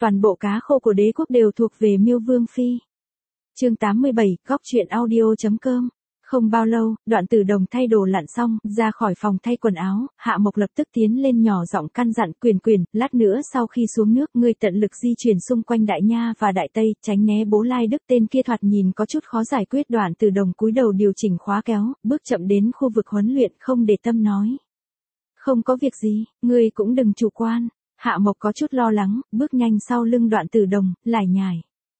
Toàn bộ cá khô của đế quốc đều thuộc về Miêu Vương Phi. Chương 87, góc truyện audio.com. Không bao lâu, Đoạn Tử Đồng thay đồ lặn xong, ra khỏi phòng thay quần áo, Hạ Mộc lập tức tiến lên nhỏ giọng căn dặn Quyền, lát nữa sau khi xuống nước ngươi tận lực di chuyển xung quanh Đại Nha và Đại Tây, tránh né Bố Lai Đức tên kia thoạt nhìn có chút khó giải quyết. Đoạn Tử Đồng cúi đầu điều chỉnh khóa kéo, bước chậm đến khu vực huấn luyện không để tâm nói. Không có việc gì, ngươi cũng đừng chủ quan. Hạ Mộc có chút lo lắng, bước nhanh sau lưng Đoạn Tử Đồng, lải nhải.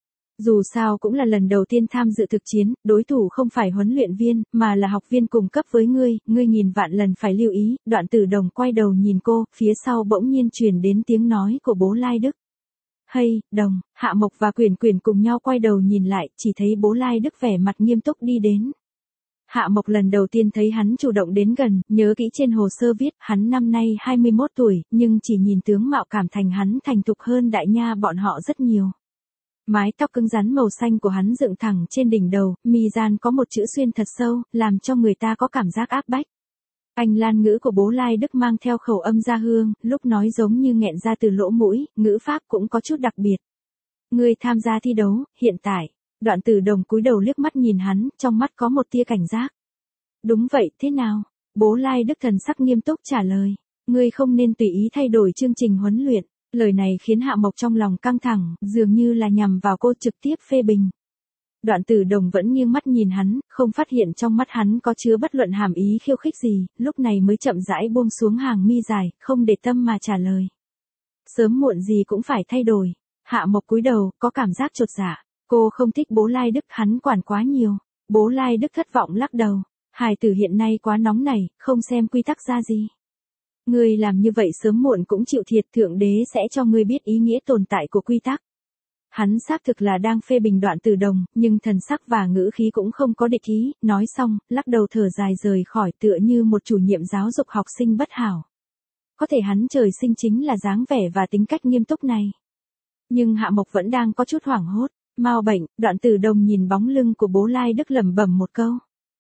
Dù sao cũng là lần đầu tiên tham dự thực chiến, đối thủ không phải huấn luyện viên, mà là học viên cùng cấp với ngươi nghìn vạn lần phải lưu ý. Đoạn Tử Đồng quay đầu nhìn cô, phía sau bỗng nhiên truyền đến tiếng nói của Bố Lai Đức. Hay, Đồng, Hạ Mộc và Quyền cùng nhau quay đầu nhìn lại, chỉ thấy Bố Lai Đức vẻ mặt nghiêm túc đi đến. Hạ Mộc lần đầu tiên thấy hắn chủ động đến gần, nhớ kỹ trên hồ sơ viết, hắn năm nay 21 tuổi, nhưng chỉ nhìn tướng mạo cảm thành hắn thành thục hơn Đại Nha bọn họ rất nhiều. Mái tóc cứng rắn màu xanh của hắn dựng thẳng trên đỉnh đầu, mi gian có một chữ xuyên thật sâu, làm cho người ta có cảm giác áp bách. Anh Lan ngữ của Bố Lai Đức mang theo khẩu âm gia hương, lúc nói giống như nghẹn ra từ lỗ mũi, ngữ pháp cũng có chút đặc biệt. Ngươi tham gia thi đấu, hiện tại. Đoạn Tử Đồng cúi đầu liếc mắt nhìn hắn, trong mắt có một tia cảnh giác. Đúng vậy, thế nào? Bố Lai Đức thần sắc nghiêm túc trả lời. Ngươi không nên tùy ý thay đổi chương trình huấn luyện. Lời này khiến Hạ Mộc trong lòng căng thẳng, dường như là nhằm vào cô trực tiếp phê bình. Đoạn Tử Đồng vẫn nghiêng mắt nhìn hắn, không phát hiện trong mắt hắn có chứa bất luận hàm ý khiêu khích gì, lúc này mới chậm rãi buông xuống hàng mi dài, không để tâm mà trả lời. Sớm muộn gì cũng phải thay đổi. Hạ Mộc cúi đầu, có cảm giác chột dạ. Cô không thích Bố Lai Đức, hắn quản quá nhiều. Bố Lai Đức thất vọng lắc đầu. Hài tử hiện nay quá nóng nảy, không xem quy tắc ra gì. Ngươi làm như vậy sớm muộn cũng chịu thiệt, Thượng Đế sẽ cho ngươi biết ý nghĩa tồn tại của quy tắc. Hắn xác thực là đang phê bình Đoạn Tử Đồng, nhưng thần sắc và ngữ khí cũng không có địch ý, nói xong, lắc đầu thở dài rời khỏi tựa như một chủ nhiệm giáo dục học sinh bất hảo. Có thể hắn trời sinh chính là dáng vẻ và tính cách nghiêm túc này. Nhưng Hạ Mộc vẫn đang có chút hoảng hốt. Mau bệnh, Đoạn Tử Đồng nhìn bóng lưng của Bố Lai Đức lẩm bẩm một câu.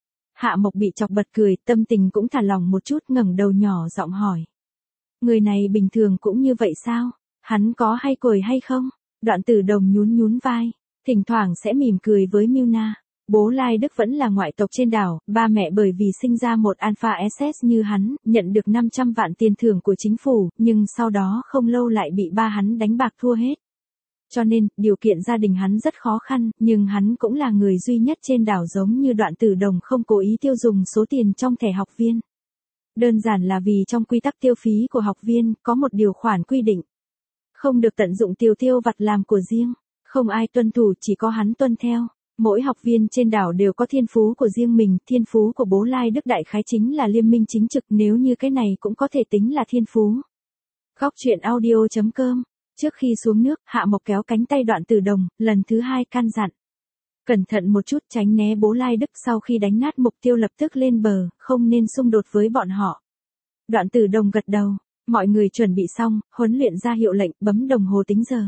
Hạ Mộc bị chọc bật cười, tâm tình cũng thả lỏng một chút, ngẩng đầu nhỏ giọng hỏi. Người này bình thường cũng như vậy sao? Hắn có hay cười hay không? Đoạn Tử Đồng nhún vai, thỉnh thoảng sẽ mỉm cười với Milna. Bố Lai Đức vẫn là ngoại tộc trên đảo, ba mẹ bởi vì sinh ra một Alpha SS như hắn, nhận được 500 vạn tiền thưởng của chính phủ, nhưng sau đó không lâu lại bị ba hắn đánh bạc thua hết. Cho nên, điều kiện gia đình hắn rất khó khăn, nhưng hắn cũng là người duy nhất trên đảo giống như Đoạn Tử Đồng không cố ý tiêu dùng số tiền trong thẻ học viên. Đơn giản là vì trong quy tắc tiêu phí của học viên, có một điều khoản quy định. Không được tận dụng tiêu vặt làm của riêng. Không ai tuân thủ, chỉ có hắn tuân theo. Mỗi học viên trên đảo đều có thiên phú của riêng mình. Thiên phú của Bố Lai Đức đại khái chính là liêm minh chính trực, nếu như cái này cũng có thể tính là thiên phú. Góc truyện audio.com. Trước khi xuống nước, Hạ Mộc kéo cánh tay Đoạn Tử Đồng, lần thứ hai căn dặn. Cẩn thận một chút, tránh né Bố Lai Đức, sau khi đánh nát mục tiêu lập tức lên bờ, không nên xung đột với bọn họ. Đoạn Tử Đồng gật đầu, mọi người chuẩn bị xong, huấn luyện ra hiệu lệnh, bấm đồng hồ tính giờ.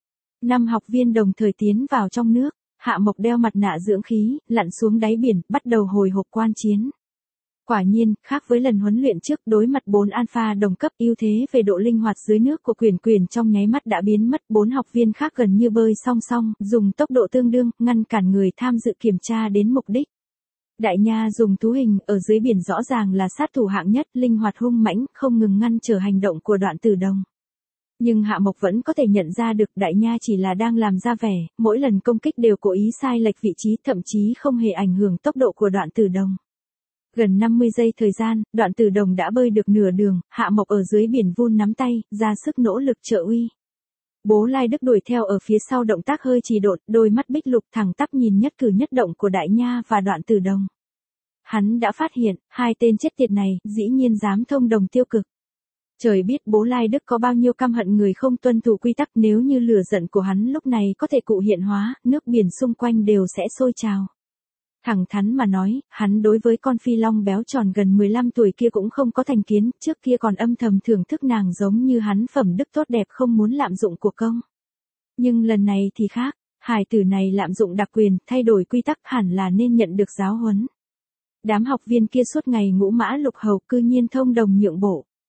5 học viên đồng thời tiến vào trong nước, Hạ Mộc đeo mặt nạ dưỡng khí, lặn xuống đáy biển, bắt đầu hồi hộp quan chiến. Quả nhiên, khác với lần huấn luyện trước, đối mặt 4 alpha đồng cấp, ưu thế về độ linh hoạt dưới nước của Quyền trong nháy mắt đã biến mất. 4 học viên khác gần như bơi song song, dùng tốc độ tương đương, ngăn cản người tham dự kiểm tra đến mục đích. Đại Nha dùng thú hình, ở dưới biển rõ ràng là sát thủ hạng nhất, linh hoạt hung mãnh, không ngừng ngăn trở hành động của Đoạn Tử Đồng. Nhưng Hạ Mộc vẫn có thể nhận ra được Đại Nha chỉ là đang làm ra vẻ, mỗi lần công kích đều cố ý sai lệch vị trí, thậm chí không hề ảnh hưởng tốc độ của Đoạn Tử Đồng. Gần 50 giây thời gian, Đoạn Tử Đồng đã bơi được nửa đường, Hạ Mộc ở dưới biển vun nắm tay, ra sức nỗ lực trợ uy. Bố Lai Đức đuổi theo ở phía sau, động tác hơi trì độn, đôi mắt bích lục thẳng tắp nhìn nhất cử nhất động của Đại Nha và Đoạn Tử Đồng. Hắn đã phát hiện, hai tên chết tiệt này, dĩ nhiên dám thông đồng tiêu cực. Trời biết Bố Lai Đức có bao nhiêu căm hận người không tuân thủ quy tắc, nếu như lửa giận của hắn lúc này có thể cụ hiện hóa, nước biển xung quanh đều sẽ sôi trào. Thẳng thắn mà nói, hắn đối với con phi long béo tròn gần 15 tuổi kia cũng không có thành kiến, trước kia còn âm thầm thưởng thức nàng giống như hắn phẩm đức tốt đẹp không muốn lạm dụng của công. Nhưng lần này thì khác, hài tử này lạm dụng đặc quyền, thay đổi quy tắc hẳn là nên nhận được giáo huấn. Đám học viên kia suốt ngày ngũ mã lục hầu cư nhiên thông đồng nhượng bộ.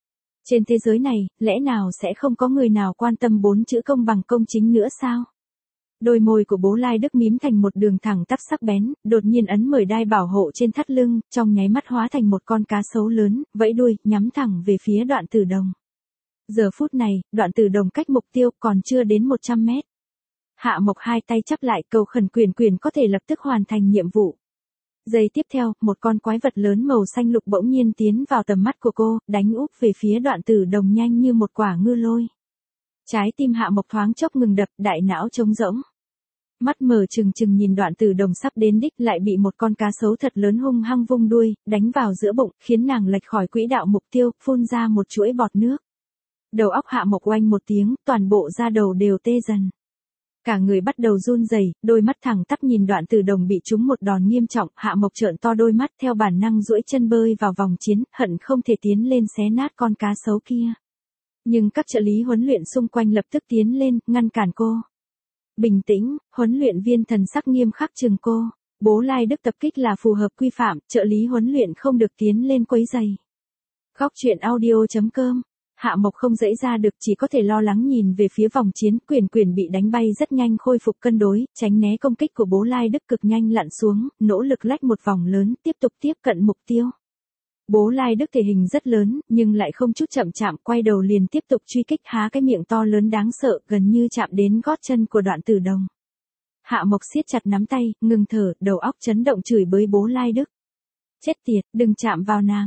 Trên thế giới này, lẽ nào sẽ không có người nào quan tâm 4 chữ công bằng công chính nữa sao? Đôi môi của bố Lai Đức mím thành một đường thẳng tắp sắc bén, đột nhiên ấn mời đai bảo hộ trên thắt lưng, trong nháy mắt hóa thành một con cá sấu lớn, vẫy đuôi, nhắm thẳng về phía Đoạn Tử Đồng. Giờ phút này, Đoạn Tử Đồng cách mục tiêu còn chưa đến 100 mét. Hạ Mộc hai tay chắp lại cầu khẩn Quyền có thể lập tức hoàn thành nhiệm vụ. Giây tiếp theo, một con quái vật lớn màu xanh lục bỗng nhiên tiến vào tầm mắt của cô, đánh úp về phía Đoạn Tử Đồng nhanh như một quả ngư lôi. Trái tim Hạ Mộc thoáng chốc ngừng đập, đại não trống rỗng. Mắt mở trừng trừng nhìn Đoạn Tử Đồng sắp đến đích lại bị một con cá sấu thật lớn hung hăng vung đuôi, đánh vào giữa bụng, khiến nàng lệch khỏi quỹ đạo mục tiêu, phun ra một chuỗi bọt nước. Đầu óc Hạ Mộc oanh một tiếng, toàn bộ da đầu đều tê dần. Cả người bắt đầu run rẩy, đôi mắt thẳng tắp nhìn Đoạn Tử Đồng bị trúng một đòn nghiêm trọng, Hạ Mộc trợn to đôi mắt theo bản năng duỗi chân bơi vào vòng chiến, hận không thể tiến lên xé nát con cá sấu kia. Nhưng các trợ lý huấn luyện xung quanh lập tức tiến lên, ngăn cản cô. Bình tĩnh, huấn luyện viên thần sắc nghiêm khắc trừng cô. Bố Lai Đức tập kích là phù hợp quy phạm, trợ lý huấn luyện không được tiến lên quấy rầy. Góc truyện audio.com. Hạ Mộc không dãy ra được, chỉ có thể lo lắng nhìn về phía vòng chiến, Quyền bị đánh bay rất nhanh khôi phục cân đối, tránh né công kích của bố Lai Đức cực nhanh lặn xuống, nỗ lực lách một vòng lớn, tiếp tục tiếp cận mục tiêu. Bố Lai Đức thể hình rất lớn, nhưng lại không chút chậm chạp, quay đầu liền tiếp tục truy kích, há cái miệng to lớn đáng sợ, gần như chạm đến gót chân của Đoạn Tử Đồng. Hạ Mộc siết chặt nắm tay, ngừng thở, đầu óc chấn động chửi bới bố Lai Đức. Chết tiệt, đừng chạm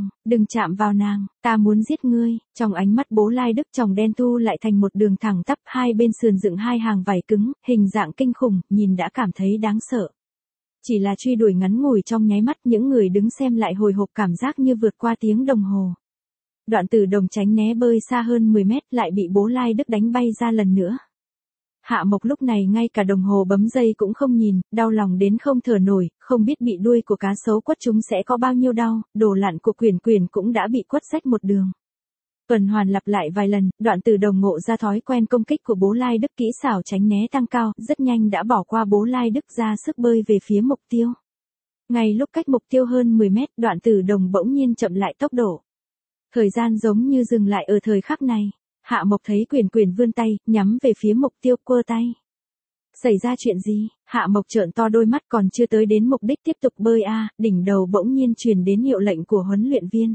vào nàng, ta muốn giết ngươi. Trong ánh mắt bố Lai Đức tròng đen thu lại thành một đường thẳng tắp, hai bên sườn dựng hai hàng vảy cứng, hình dạng kinh khủng, nhìn đã cảm thấy đáng sợ. Chỉ là truy đuổi ngắn ngủi trong nháy mắt, những người đứng xem lại hồi hộp cảm giác như vượt qua tiếng đồng hồ. Đoạn Tử Đồng tránh né bơi xa hơn 10 mét lại bị bố Lai Đức đánh bay ra lần nữa. Hạ Mộc lúc này ngay cả đồng hồ bấm giây cũng không nhìn, đau lòng đến không thở nổi, không biết bị đuôi của cá sấu quất chúng sẽ có bao nhiêu đau, đồ lặn của Quyền cũng đã bị quất rách một đường. Tuần hoàn lặp lại vài lần, Đoạn Tử Đồng ngộ ra thói quen công kích của bố Lai Đức, kỹ xảo tránh né tăng cao, rất nhanh đã bỏ qua bố Lai Đức ra sức bơi về phía mục tiêu. Ngay lúc cách mục tiêu hơn 10 mét, Đoạn Tử Đồng bỗng nhiên chậm lại tốc độ. Thời gian giống như dừng lại ở thời khắc này. Hạ Mộc thấy Quyền vươn tay, nhắm về phía mục tiêu, quơ tay. Xảy ra chuyện gì? Hạ Mộc trợn to đôi mắt, còn chưa tới đến mục đích tiếp tục bơi đỉnh đầu bỗng nhiên truyền đến hiệu lệnh của huấn luyện viên.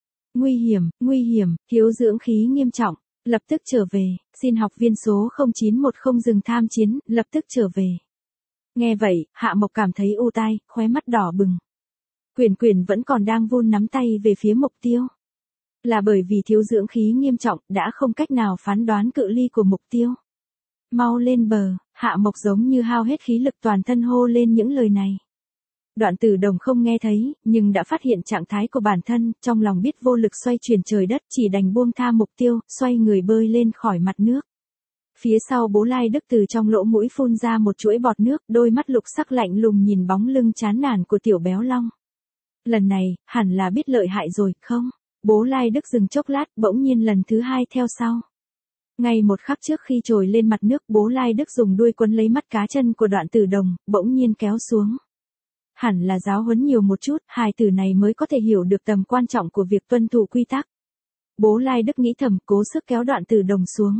Nguy hiểm, thiếu dưỡng khí nghiêm trọng, lập tức trở về, xin học viên số 0910 dừng tham chiến, lập tức trở về. Nghe vậy, Hạ Mộc cảm thấy u tai, khóe mắt đỏ bừng. Quyền vẫn còn đang vun nắm tay về phía mục tiêu. Là bởi vì thiếu dưỡng khí nghiêm trọng, đã không cách nào phán đoán cự ly của mục tiêu. Mau lên bờ, Hạ Mộc giống như hao hết khí lực toàn thân hô lên những lời này. Đoạn Tử Đồng không nghe thấy, nhưng đã phát hiện trạng thái của bản thân, trong lòng biết vô lực xoay chuyển trời đất, chỉ đành buông tha mục tiêu, xoay người bơi lên khỏi mặt nước. Phía sau bố Lai Đức từ trong lỗ mũi phun ra một chuỗi bọt nước, đôi mắt lục sắc lạnh lùng nhìn bóng lưng chán nản của tiểu béo long. Lần này, hẳn là biết lợi hại rồi, không? Bố Lai Đức dừng chốc lát, bỗng nhiên lần thứ hai theo sau. Ngay một khắc trước khi trồi lên mặt nước, bố Lai Đức dùng đuôi quấn lấy mắt cá chân của Đoạn Tử Đồng, bỗng nhiên kéo xuống. Hẳn là giáo huấn nhiều một chút, hài tử này mới có thể hiểu được tầm quan trọng của việc tuân thủ quy tắc. Bố Lai Đức nghĩ thầm, cố sức kéo Đoạn Tử Đồng xuống.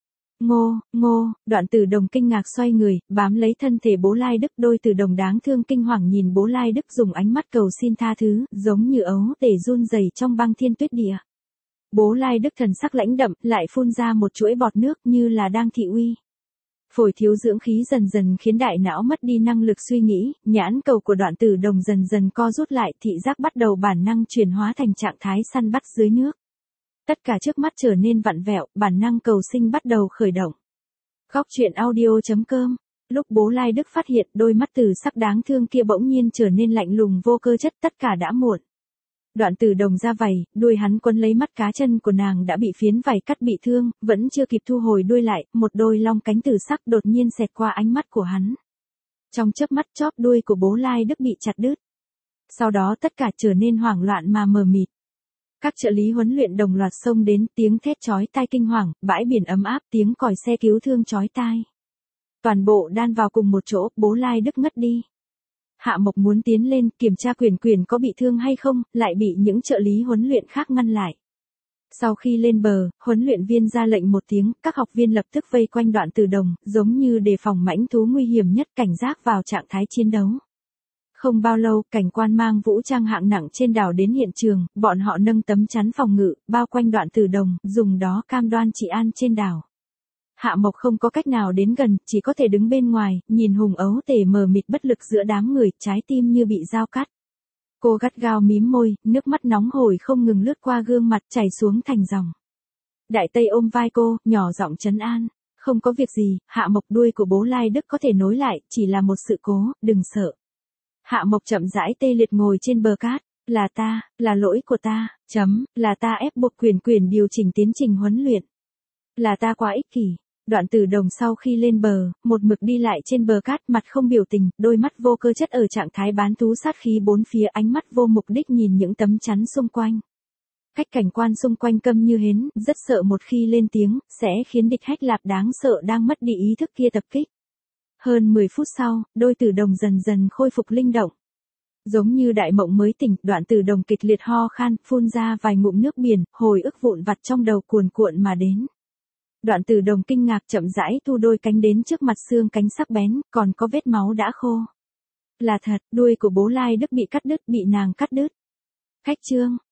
Ngô, Đoạn Tử Đồng kinh ngạc xoay người, bám lấy thân thể bố Lai Đức, đôi tử đồng đáng thương kinh hoàng nhìn bố Lai Đức dùng ánh mắt cầu xin tha thứ, giống như ấu để run rẩy trong băng thiên tuyết địa. Bố Lai Đức thần sắc lãnh đậm, lại phun ra một chuỗi bọt nước như là đang thị uy. Phổi thiếu dưỡng khí dần dần khiến đại não mất đi năng lực suy nghĩ, nhãn cầu của Đoạn Tử Đồng dần dần co rút lại, thị giác bắt đầu bản năng chuyển hóa thành trạng thái săn bắt dưới nước. Tất cả trước mắt trở nên vặn vẹo, bản năng cầu sinh bắt đầu khởi động. Góc truyện audio.com. Lúc bố Lai Đức phát hiện đôi mắt tử sắc đáng thương kia bỗng nhiên trở nên lạnh lùng vô cơ chất, tất cả đã muộn. Đoạn Tử Đồng ra vầy, đuôi hắn quấn lấy mắt cá chân của nàng đã bị phiến vảy cắt bị thương, vẫn chưa kịp thu hồi đuôi lại, một đôi long cánh tử sắc đột nhiên xẹt qua ánh mắt của hắn. Trong chớp mắt chóp đuôi của bố Lai Đức bị chặt đứt. Sau đó tất cả trở nên hoảng loạn mà mờ mịt. Các trợ lý huấn luyện đồng loạt xông đến, tiếng thét chói tai kinh hoàng, bãi biển ấm áp, tiếng còi xe cứu thương chói tai. Toàn bộ đan vào cùng một chỗ, bố Lai Đức ngất đi. Hạ Mộc muốn tiến lên kiểm tra Quyền có bị thương hay không, lại bị những trợ lý huấn luyện khác ngăn lại. Sau khi lên bờ, huấn luyện viên ra lệnh một tiếng, các học viên lập tức vây quanh Đoạn Tử Đồng, giống như đề phòng mãnh thú nguy hiểm nhất, cảnh giác vào trạng thái chiến đấu. Không bao lâu, cảnh quan mang vũ trang hạng nặng trên đảo đến hiện trường, bọn họ nâng tấm chắn phòng ngự, bao quanh Đoạn Tử Đồng, dùng đó cam đoan trị an trên đảo. Hạ Mộc không có cách nào đến gần, chỉ có thể đứng bên ngoài, nhìn Hùng Ấu Tể mờ mịt bất lực giữa đám người, trái tim như bị dao cắt. Cô gắt gao mím môi, nước mắt nóng hổi không ngừng lướt qua gương mặt, chảy xuống thành dòng. Đại Tây ôm vai cô, nhỏ giọng trấn an. Không có việc gì, Hạ Mộc, đuôi của bố Lai Đức có thể nối lại, chỉ là một sự cố, đừng sợ. Hạ Mộc chậm rãi tê liệt ngồi trên bờ cát. Là ta, là lỗi của ta, là ta ép buộc Quyền Quyền điều chỉnh tiến trình huấn luyện. Là ta quá ích kỷ. Đoạn Tử Đồng sau khi lên bờ, một mực đi lại trên bờ cát, mặt không biểu tình, đôi mắt vô cơ chất ở trạng thái bán thú, sát khí bốn phía, ánh mắt vô mục đích nhìn những tấm chắn xung quanh. Cách cảnh quan xung quanh câm như hến, rất sợ một khi lên tiếng, sẽ khiến địch Hách Lạp đáng sợ đang mất đi ý thức kia tập kích. Hơn 10 phút sau, đôi Tử Đồng dần dần khôi phục linh động. Giống như đại mộng mới tỉnh, Đoạn Tử Đồng kịch liệt ho khan, phun ra vài ngụm nước biển, hồi ức vụn vặt trong đầu cuồn cuộn mà đến. Đoạn Tử Đồng kinh ngạc chậm rãi thu đôi cánh đến trước mặt, xương cánh sắc bén, còn có vết máu đã khô. Là thật, đuôi của bố Lai Đức bị cắt đứt, bị nàng cắt đứt. Khách Trương,